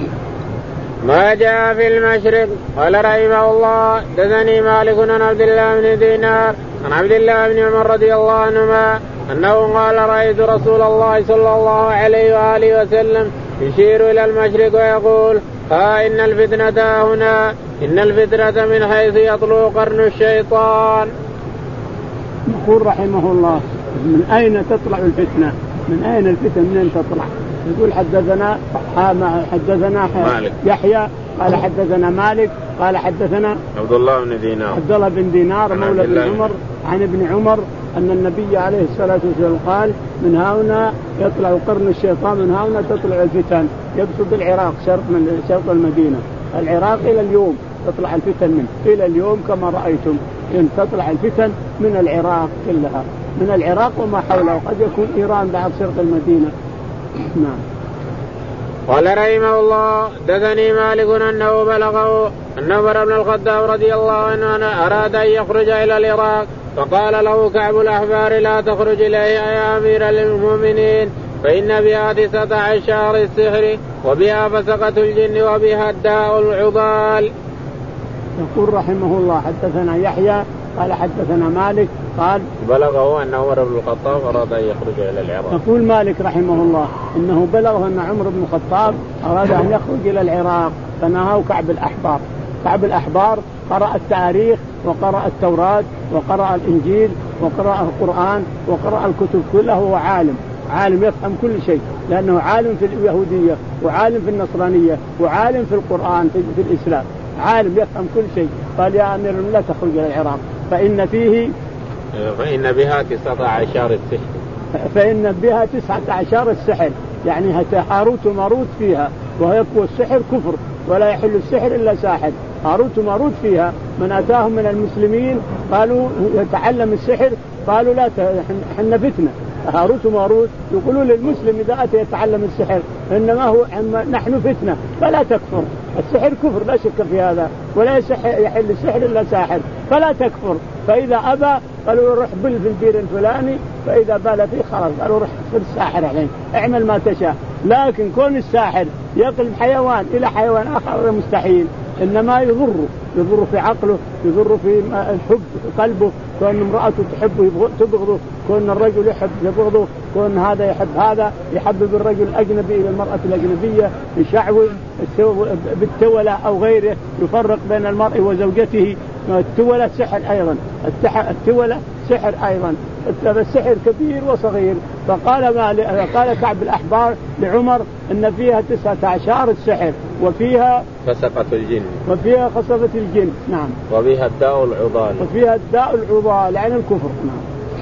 ما جاء في المشرق. قال رحمه الله حدثني مالك عن عبد الله بن دينار عن عبد الله بن عمر رضي الله عنهما أنه قال رأيت رسول الله صلى الله عليه وآله وسلم يشير إلى المشرق ويقول ها إن الفتنة هنا، إن الفتنة من حيث يطلع قرن الشيطان. يقول رحمه الله من أين تطلع الفتنة؟ من أين الفتنة من أين تطلع؟ يقول حدثنا حدثنا يحيى قال حدثنا مالك قال حدثنا عبد الله بن دينار عبد الله بن دينار مولى بن عمر عن ابن عمر أن النبي عليه الصلاة والسلام قال من هنا يطلع قرن الشيطان، من هنا تطلع الفتن. يقصد العراق شرق من شرق المدينة، العراق إلى اليوم تطلع الفتن منه إلى اليوم كما رأيتم إن تطلع الفتن من العراق كلها، من العراق وما حوله، وقد يكون إيران بعد شرق المدينة. نعم. قال رحمه الله حدثني مالك أنه بلغه أن عمر بن الخطاب رضي الله عنه أراد أن يخرج إلى العراق فقال له كعب الأحبار لا تخرج إليها يا أمير المؤمنين فإن بها تسعة عشر السحر وبها فسقة الجن وبها الداء العضال. يقول رحمه الله حدثنا يحيى قال حدثنا مالك قال بلغه أن عمر بن الخطاب أراد أن يخرج إلى العراق. يقول مالك رحمه الله إنه بلغه أن عمر بن الخطاب أراد أن يخرج إلى العراق فنهاه كعب الأحبار. كعب الأحبار قرأ التاريخ وقرأ التوراة وقرأ الإنجيل وقرأ القرآن وقرأ الكتب كلها، هو عالم عالم يفهم كل شيء لأنه عالم في اليهودية وعالم في النصرانية وعالم في القرآن في الإسلام، عالم يفهم كل شيء. قال يا أمير لا تخرج إلى العراق فإن فيه فإن بها تسعة عشر السحر فإن بها تسعة عشر السحر، يعني هاروت وماروت فيها، ويقوى السحر كفر ولا يحل السحر إلا ساحر. هاروت وماروت فيها، من أتاهم من المسلمين قالوا يتعلم السحر قالوا لا حنا فتنة هاروت وماروت يقولون للمسلم إذا أتى يتعلم السحر إنما هو نحن فتنة فلا تكفر. السحر كفر لا شك في هذا، ولا يحل السحر إلا ساحر فلا تكفر. فإذا أبى قالوا روح بل في البير الفلاني، فإذا بال فيه خلاص قالوا روح صير الساحر عليه اعمل ما تشاء. لكن كون الساحر يقلب حيوان إلى حيوان آخر مستحيل، إنما يضر يضر في عقله، يضر في الحب قلبه، كون امرأته تحبه تبغضه، كون الرجل يحب يبغضه، كون هذا يحب هذا، يحبب الرجل الأجنبي إلى المرأة الأجنبية، يشعوذ بالتولى أو غيره، يفرق بين المرء وزوجته. التولى سحر أيضا، التولى سحر أيضا، السحر كبير وصغير. فقال ما قال كعب الأحبار لعمر إن فيها تسعة عشر السحر، وفيها فسقة الجن، وفيها خصفة الجن، نعم، وفيها الداء العضال، وفيها الداء العضال يعني الكفر. نعم.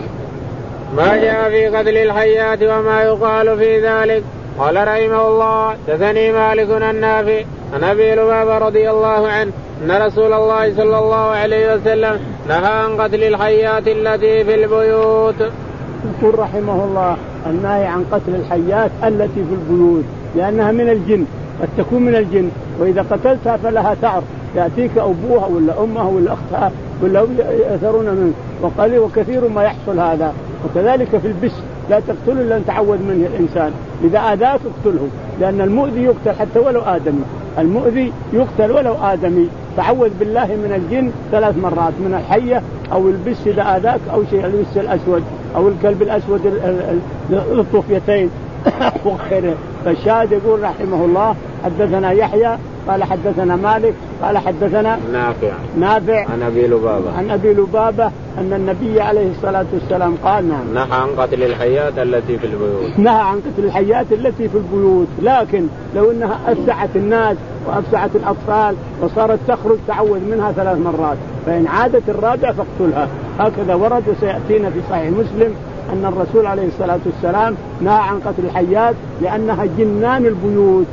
ما جاء في قتل الحيات وما يقال في ذلك. قال رحمه الله حدثني مالك النافع عن أبي لبابة رضي الله عنه أن رسول الله صلى الله عليه وسلم نهى عن قتل الحيات التي في البيوت. يقول رحمه الله النهي عن قتل الحيات التي في البيوت لأنها من الجن، قد تكون من الجن، وإذا قتلتها فلها تعر، يأتيك أبوها ولا أمها ولا أختها ولا يأثرون منك، وقليل وكثير ما يحصل هذا. وكذلك في البش لا تقتله إلا أن تعود منه الإنسان، إذا آذاك اقتله، لأن المؤذي يقتل حتى ولو آدمي، المؤذي يقتل ولو آدمي. تعوذ بالله من الجن ثلاث مرات، من الحية أو البش إذا آذاك أو شيء البش الأسود أو الكلب الأسود للطفيتين وغيره. فالشاهد يقول رحمه الله حدثنا يحيى قال حدثنا مالك قال حدثنا نافع نافع عن أبي لبابة عن أبي لبابة أن النبي عليه الصلاة والسلام قال نعم نهى عن قتل الحيات التي في البيوت، نهى عن قتل الحيات التي في البيوت، لكن لو أنها أفسعت الناس وأفسعت الأطفال وصارت تخرج تعوذ منها ثلاث مرات، فإن عادت الرابع فاقتلها. هكذا ورد وسيأتينا في صحيح مسلم أن الرسول عليه الصلاة والسلام نهى عن قتل الحيات لأنها جنان البيوت،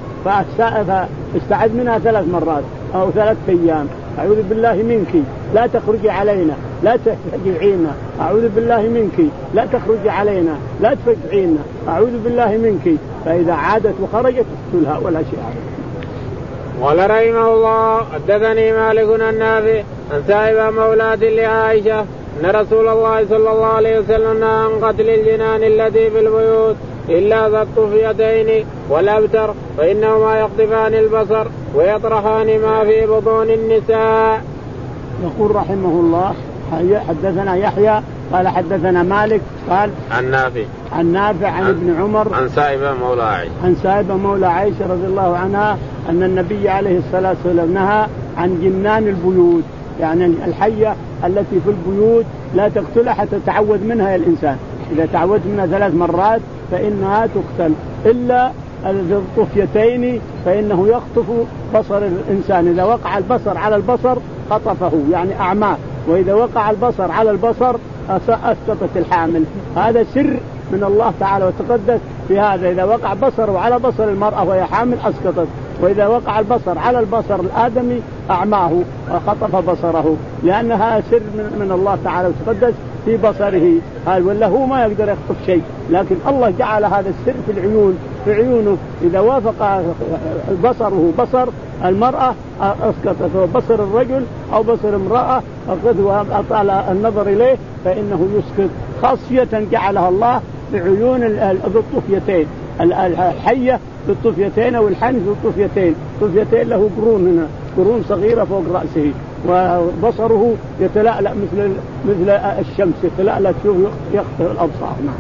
فاستعذ منها ثلاث مرات أو ثلاث أيام. أعوذ بالله منك لا تخرجي علينا لا تفجعينا، أعوذ بالله منك لا تخرجي علينا لا تفجعينا، أعوذ بالله منك. فإذا عادت وخرجت اقتلها ولا شيء عليها. قال رحمه الله حدثني مالك النافع عن سائبة مولاة لعائشة أن رسول الله صلى الله عليه وسلم نهى عن قتل الجنان التي في البيوت إلا ذا الطفيتين والأبتر، فإنهما يقطفان البصر ويطرحان ما في بطون النساء. يقول رحمه الله حدثنا يحيى قال حدثنا مالك قال عن نافع عن نافع عن, عن ابن عمر عن سائبة مولى عائشة عن سائبة مولى عائشة رضي الله عنها أن النبي عليه الصلاة والسلام نهى عن جنان البيوت، يعني الحية التي في البيوت لا تقتلها حتى تعود منها الإنسان، إذا تعود منها ثلاث مرات فإنها تقتل، إلا الطفيتين فإنه يخطف بصر الإنسان، إذا وقع البصر على البصر خطفه يعني أعماه، وإذا وقع البصر على البصر أسقطت الحامل. هذا سر من الله تعالى وتقدس في هذا، إذا وقع بصره على بصر المرأة وهي حامل أسقطت، وإذا وقع البصر على البصر الآدمي أعماه وخطف بصره، لأنها سر من الله تعالى وتقدس في بصره، ولا هو ما يقدر يخطف شيء، لكن الله جعل هذا السر في العيون في عيونه، إذا وافق بصره بصر المرأة أسقطته، بصر الرجل أو بصر امرأة أطال النظر إليه فإنه يسقط، خاصية جعلها الله في عيون الطفيتين، الحية بالطفيتين أو الحنف بالطفيتين، طفيتين له قرون هنا، قرون صغيرة فوق رأسه، وبصره يتلألأ مثل مثل الشمس يتلألأ تشوف يخطئ الأبصار. نعم.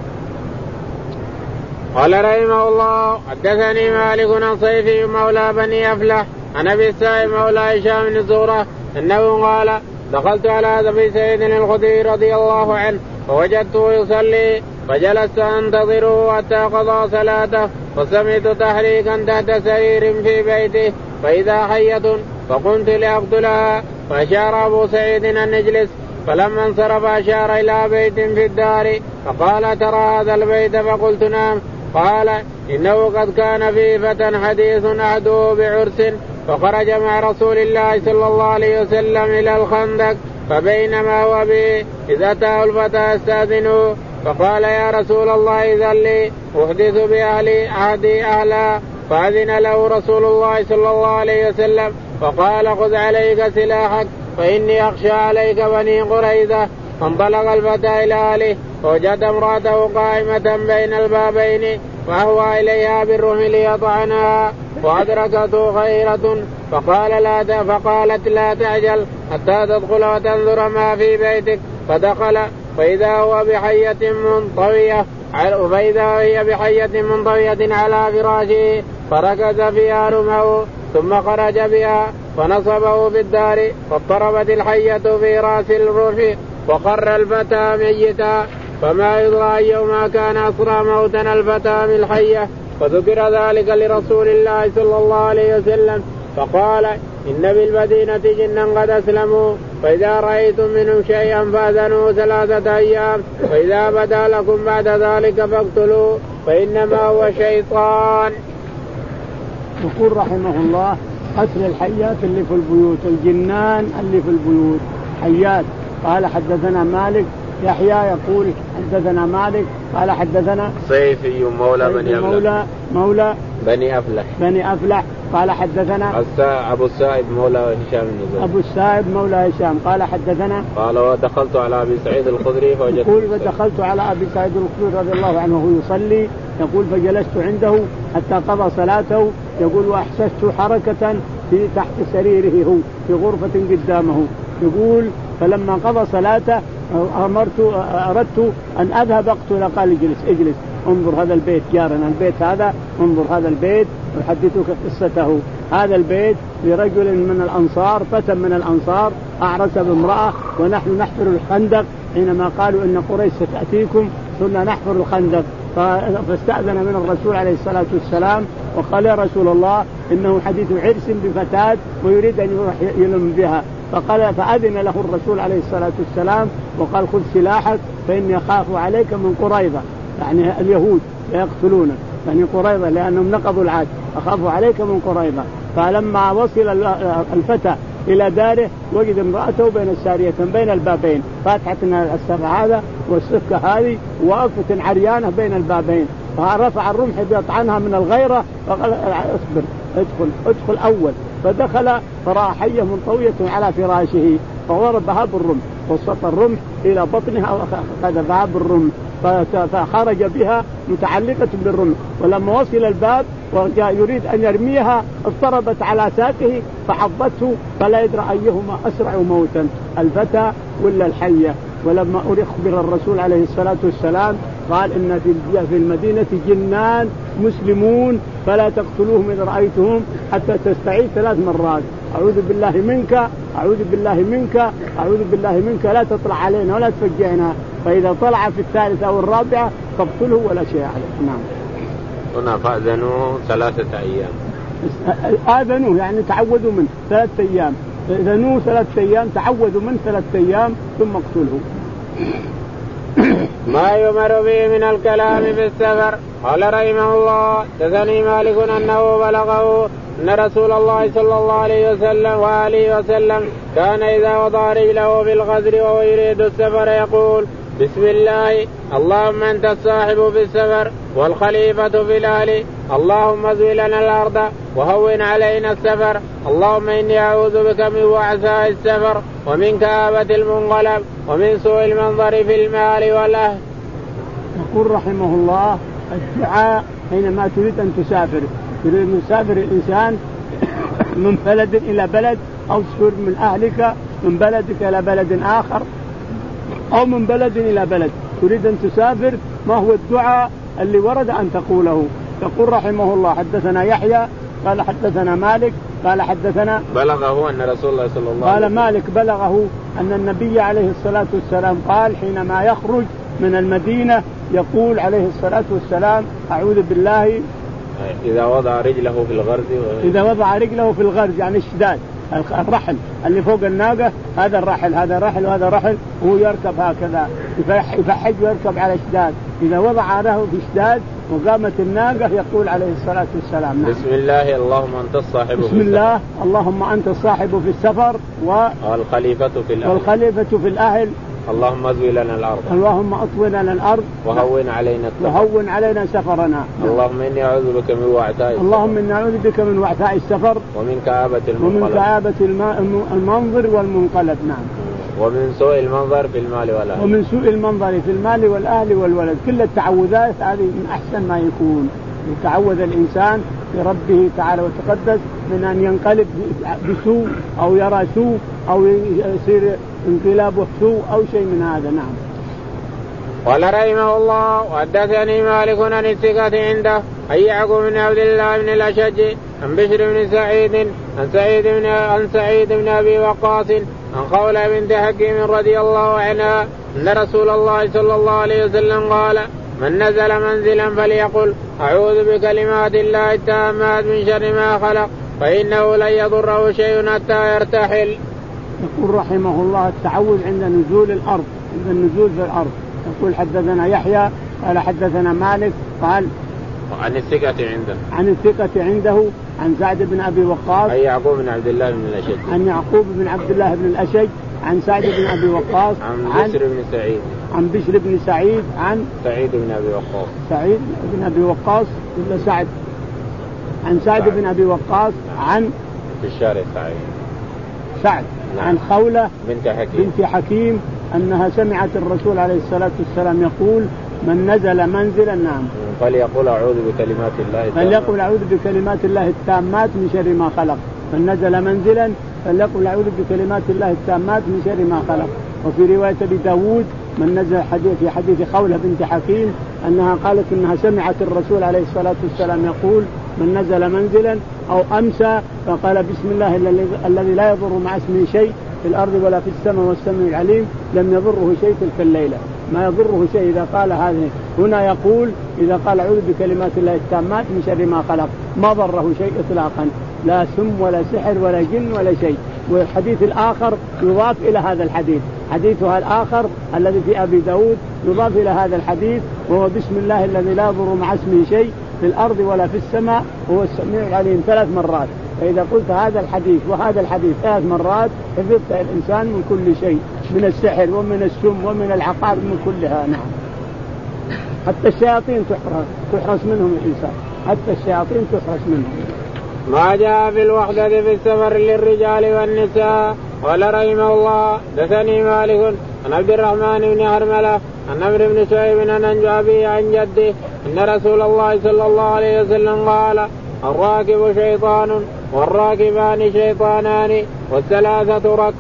قال رحمه الله حدثني مالك عن صيفي مولى بني أفلح عن أبي السائب مولى هشام بن زهرة أنه قال دخلت على أبي سعيد الخدري رضي الله عنه فوجدته يصلي فجلست أنتظره حتى قضى صلاته، فسمعت تحريكا تحت سرير في بيته فإذا حية فقمت لأقتلها، فأشار أبو سعيد أن نجلس، فلما انصرف أشار إلى بيت في الدار فقال ترى هذا البيت؟ فقلت نعم. قال إنه قد كان فيه فتى حديث أحده بعرس، فخرج مع رسول الله صلى الله عليه وسلم إلى الخندق، فبينما هو به إذا أتاه الفتى يستأذنه فقال يا رسول الله إذن لي أحدث بأهلي عهدي أهلا، فأذن له رسول الله صلى الله عليه وسلم فقال خذ عليك سلاحك فإني أخشى عليك بني قريظة. فانطلق الفتى إلى أهله ووجد امرأته قائمة بين البابين فأهوى إليها بالرمح ليطعنها وأدركته خيرة فقال لا فقالت لا تعجل حتى تدخل وتنظر ما في بيتك. فدخل فإذا هو بحية منطوية فإذا هي بحية منطوية على فراشه فركز فيها رمحه ثم خرج بها فنصبه في الدار فاضطربت الحية في رأس الرمح وخر الفتى ميتا. فما يدرى يوم كان أسرى موتا الفتى من الحية. فذكر ذلك لرسول الله صلى الله عليه وسلم فقال إن بالمدينة جنا قد أسلموا فإذا رأيتم منهم شيئا فأذنوا ثلاثة أيام فإذا بدا لكم بعد ذلك فاقتلوا فإنما هو شيطان. يقول رحمه الله قتل الحيات اللي في البيوت الجنان اللي في البيوت حيات. قال حدثنا مالك يحيى يقول حدثنا مالك قال حدثنا صيفي مولى بني أفلح مولى مولى بني أفلح بني أفلح قال حدثنا أبو السائب مولى هشام بن زيد أبو السائب مولى هشام قال حدثنا قال ودخلت على أبي سعيد الخدري فوجدت يقول ودخلت على أبي سعيد الخدري رضي الله عنه وهو يصلي يقول فجلست عنده حتى قضى صلاته يقول وأحسست حركة في تحت سريره هو في غرفة قدامه يقول فلما قضى صلاته أمرت أردت أن أذهب أقتل قال اجلس اجلس انظر هذا البيت جارنا البيت هذا انظر هذا البيت أحدثك قصته. هذا البيت لرجل من الأنصار فتى من الأنصار أعرس بامرأة ونحن نحفر الخندق حينما قالوا إن قريش ستأتيكم ثم نحفر الخندق فاستأذن من الرسول عليه الصلاة والسلام وقال يا رسول الله إنه حديث عرس بفتاة ويريد أن يلم بها فقال فأذن له الرسول عليه الصلاة والسلام وقال خذ سلاحك فإني أخاف عليك من قريظة يعني اليهود يقتلونك يعني قريظة لأنهم نقضوا العهد أخاف عليك من قريظة. فلما وصل الفتى إلى داره وجد امرأته بين الساريتين بين البابين فاتحة السبع هذا والسكة هذه وقفة عريانة بين البابين فرفع الرمح بيطعنها من الغيرة فقال اصبر ادخل ادخل أول فدخل فرأى حية منطوية على فراشه فضربها بالرمح وسط الرمح إلى بطنها وأخذها بالرمح فخرج بها متعلقة بالرمح ولما وصل الباب وجاء يريد أن يرميها اضطربت على ساقه فحضته فلا يدرى أيهما أسرع موتا الفتى ولا الحية. ولما أخبر الرسول عليه الصلاة والسلام قال إن في المدينة جنان مسلمون فلا تقتلوهم إذا رأيتهم حتى تستعيذ ثلاث مرات أعوذ بالله منك أعوذ بالله منك أعوذ بالله منك لا تطلع علينا ولا تفجعنا فإذا طلع في الثالثة أو الرابعة فاقتله ولا شيء عليه. نعم. هنا فأذنوه ثلاثة أيام آذنوه يعني تعودوا منه ثلاثة أيام إذنوه ثلاثة أيام تعودوا منه ثلاثة أيام ثم اقتله. ما يؤمر به من الكلام في السفر. قال رحمه الله حدثني مالك أنه بلغه أن رسول الله صلى الله عليه وسلم وآله وسلم كان إذا وضع رجله في الغزر وهو يريد السفر يقول بسم الله اللهم أنت الصاحب في السفر والخليفة في الأهل اللهم ازوي لنا الأرض وهون علينا السفر اللهم إني أعوذ بك من وعثاء السفر ومن كآبة المنقلب ومن سوء المنظر في المال والأهل. يقول رحمه الله الدعاء حينما تريد أن تسافر تريد أن يسافر الإنسان من بلد إلى بلد أو تسافر من أهلك من بلدك إلى بلد آخر أو من بلد إلى بلد تريد أن تسافر ما هو الدعاء اللي ورد أن تقوله. يقول رحمه الله حدثنا يحيى قال حدثنا مالك قال حدثنا بلغه أن رسول الله صلى الله عليه وسلم قال مالك بلغه أن النبي عليه الصلاة والسلام قال حينما يخرج من المدينة يقول عليه الصلاة والسلام أعوذ بالله إذا وضع رجله في الغرز و... إذا وضع رجله في الغرز يعني الشداد الرحل اللي فوق الناقة هذا الرحل هذا رحل وهذا رحل وهو يركب هكذا يفحج ويركب على شداد إذا وضع له في شداد وقامت الناقة يقول عليه الصلاة والسلام بسم الله اللهم أنت الصاحب بسم الله اللهم أنت الصاحب في السفر و... والخليفة في الأهل والخليفة في الأهل اللهم اطوي لنا الارض اللهم اطوي لنا الارض وهون علينا السفر وهون علينا سفرنا. اللهم اني اعوذ بك من وعثاء السفر اللهم اني اعوذ بك من وعثاء السفر ومن كآبة المنقلب ومن كآبة المنظر والمنقلب. نعم. ومن سوء المنظر في المال والأهل ومن سوء المنظر في المال والأهل والولد. كل التعوذات هذه من أحسن ما يكون. يتعوذ الإنسان بربه تعالى وتقدس من أن ينقلب بسوء أو يرى سوء أو يصير انقلابه سوء أو شيء من هذا. نعم. قال رحمه الله وحدثني مالك عن الثقة عنده أن يعقوب بن عبد الله بن الأشج عن بشر بن سعيد عن سعيد بن عن سعيد بن أبي وقاص عن خولة بنت حكيم رضي الله عنها أن رسول الله صلى الله عليه وسلم قال من نزل منزلا فليقل أعوذ بكلمات الله التامات من شر ما خلق فإنه لن يضره شيء حتى يرتحل. يقول رحمه الله التعوذ عند نزول الأرض عند النزول في الأرض. يقول حدثنا يحيى قال حدثنا مالك قال عن الثقة عنده عن الثقة عنده عن سعد بن أبي وقاص عن يعقوب بن عبد الله بن الأشج عن يعقوب بن عبد الله بن الأشج عن سعد بن أبي وقاص عن بشر بن سعيد عن بشر بن سعيد عن سعيد بن أبي وقاص سعيد بن أبي وقاص ولا سعد عن سعد بن أبي وقاص عن في الشارع سعيد سعد نعم. عن خولة بنت حكيم بنت حكيم أنها سمعت الرسول عليه الصلاة والسلام يقول من نزل منزلا نعم فليقول أعوذ بكلمات الله فليقول أعوذ بكلمات الله التامات من شر ما خلق. من نزل منزلا فليقول أعوذ بكلمات الله التامات من شر ما خلق. وفي رواية أبي داود من نزل حديث في حديث خولة بنت حكيم أنها قالت أنها سمعت الرسول عليه الصلاة والسلام يقول من نزل منزلا أو أمسى فقال بسم الله الذي لا يضر مع اسمه شيء في الأرض ولا في السماء والسميع العليم لم يضره شيء تلك الليلة. ما يضره شيء إذا قال هذه. هنا يقول إذا قال أعوذ بكلمات الله التامات من شر ما خلق ما ضره شيء إطلاقا لا سم ولا سحر ولا جن ولا شيء. والحديث الآخر يضاف إلى هذا الحديث حديثها الآخر الذي في أبي داود يضاف إلى هذا الحديث وهو بسم الله الذي لا يضر مع اسمه شيء في الأرض ولا في السماء وهو السميع العليم ثلاث مرات. فإذا قلت هذا الحديث وهذا الحديث ثلاث مرات حفظت الإنسان من كل شيء من السحر ومن السم ومن العقارب من كلها. نعم. حتى الشياطين تحرس تحرس منهم الإنسان حتى الشياطين تحرس منهم. ما جاء في الوحدة في السفر للرجال والنساء. قال رحمه الله دثني مالك عن عبد الرحمن بن حرملة عن عمرو بن شعيب عن أبيه عن جده إن رسول الله صلى الله عليه وسلم قال الراكب شيطان والراكبان شيطانان والثلاثة ركب.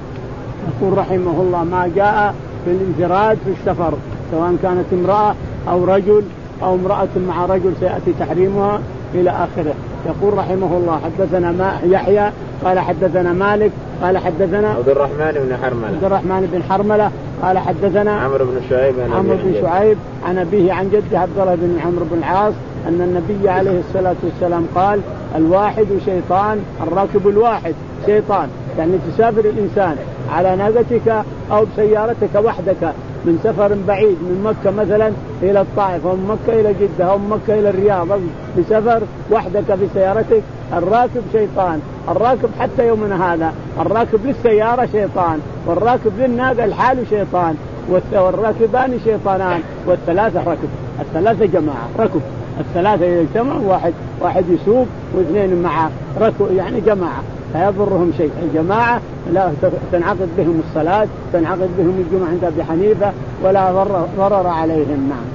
يقول رحمه الله ما جاء في الانفراد في السفر سواء كانت امرأة أو رجل أو امرأة مع رجل سيأتي تحريمها إلى آخره. يقول رحمه الله حدثنا ما يحيى قال حدثنا مالك قال حدثنا عبد الرحمن بن حرملة عبد الرحمن بن حرملة قال حدثنا عمرو بن شعيب عن عمرو بن شعيب عن أبيه عن جده عبد الله بن عمرو بن العاص أن النبي عليه الصلاة والسلام قال الواحد شيطان الراكب الواحد شيطان. يعني تسافر الإنسان على ناقتك أو بسيارتك وحدك من سفر بعيد من مكة مثلا إلى الطائف أو من مكة إلى جدة أو من مكة إلى الرياض بسفر وحدك بسيارتك الراكب شيطان. الراكب حتى يومنا هذا الراكب للسيارة شيطان والراكب للناقة الحال شيطان والراكبان شيطانان والثلاثة ركب. الثلاثة جماعة ركب الثلاثة يجتمعوا واحد واحد يسوق واثنين معه ركب يعني جماعة لا يضرهم شيء. الجماعة لا تنعقد بهم الصلاة تنعقد بهم الجمعة عند أبي حنيفة ولا ضرر, ضرر عليهم. نعم.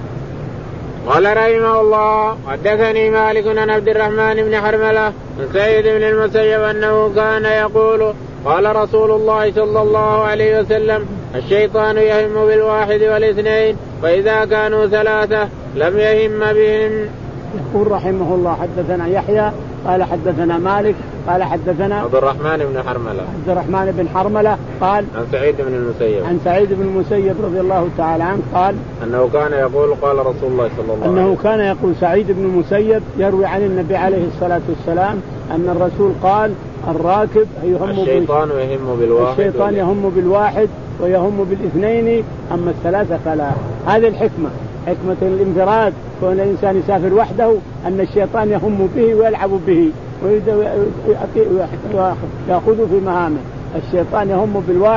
قال رحمه الله حدثني مالك عن عبد الرحمن بن حرملة عن سعيد بن المسيب أنه كان يقول قال رسول الله صلى الله عليه وسلم الشيطان يهم بالواحد والاثنين فإذا كانوا ثلاثة لم يهم بهم. يقول رحمه الله حدثنا يحيى قال حدثنا مالك قال حدثنا عبد الرحمن بن حرملة عبد الرحمن بن حرملة قال عن سعيد بن المسيب عن سعيد بن المسيب رضي الله تعالى عنه قال أنه كان يقول قال رسول الله صلى الله عليه وسلم أنه كان يقول سعيد بن المسيب يروي عن النبي عليه الصلاة والسلام أن الرسول قال الراكب يهم الشيطان يهم بالواحد الشيطان يهم بالواحد ويهم بالاثنين أما الثلاثة فلا. هذه الحكمة حكمة الانفراد كون الإنسان يسافر وحده أن الشيطان يهم به ويلعب به ويأخذ في مهامه. الشيطان يهم بالواحد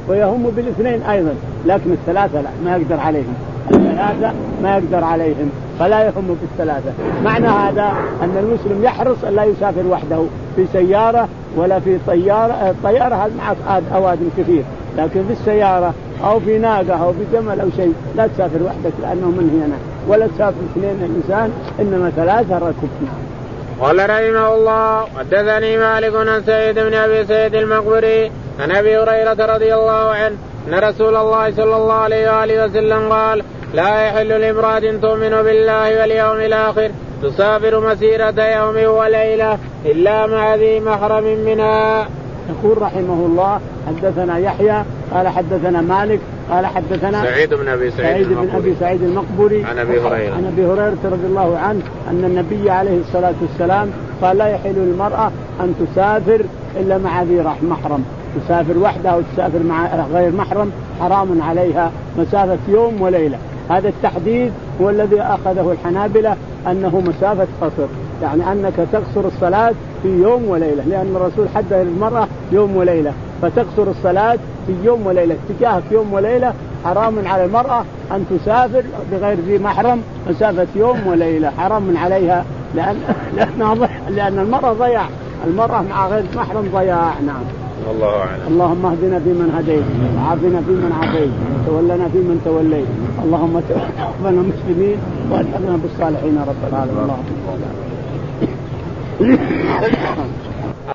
ويهم بالاثنين أيضا، لكن الثلاثة لا ما يقدر عليهم، الثلاثة ما يقدر عليهم فلا يهم بالثلاثة. معنى هذا أن المسلم يحرص أن لا يسافر وحده في سيارة ولا في طيارة. الطيارة هذا معك أوادم كثير، لكن في السيارة أو في ناقة أو في جمل أو شيء لا تسافر وحدك لأنه من هنا، ولا تسافر اثنين الإنسان، إنما ثلاثة ركب. قال رحمه الله حدثني مالك عن سعيد بن أبي سعيد المقبري عن أبي هريرة رضي الله عنه أن رسول الله صلى الله عليه وآله وسلم قال لا يحل لامرأة تؤمن بالله واليوم الآخر تسافر مسيرة يوم وليلة إلا مع ذي محرم منها. يقول رحمه الله حدثنا يحيى قال حدثنا مالك قال حدثنا سعيد بن أبي سعيد, سعيد بن أبي سعيد المقبري عن أبي هريرة عن أبي هريرة رضي الله عنه أن النبي عليه الصلاة والسلام قال لا يحل للمرأة أن تسافر إلا مع ذي محرم، تسافر وحدها وتسافر مع غير محرم حرام عليها مسافة يوم وليلة. هذا التحديد هو الذي أخذه الحنابلة أنه مسافة قصر، يعني أنك تقصر الصلاة في يوم وليلة، لأن الرسول حدد للمرأة يوم وليلة، فتقصر الصلاة في يوم وليلة اتجاهك يوم وليلة. حرام على المرأة أن تسافر بغير ذي محرم مسافة يوم وليلة، حرام عليها لأن لأن لأن المرأة ضياع، المرأة مع غير محرم ضياع. نعم الله أعلم. اللهم اهدنا فيمن هديت وعافنا فيمن عافيت وتولنا فيمن توليت، اللهم توفنا المسلمين والحقنا بالصالحين رب العالمين. اللهم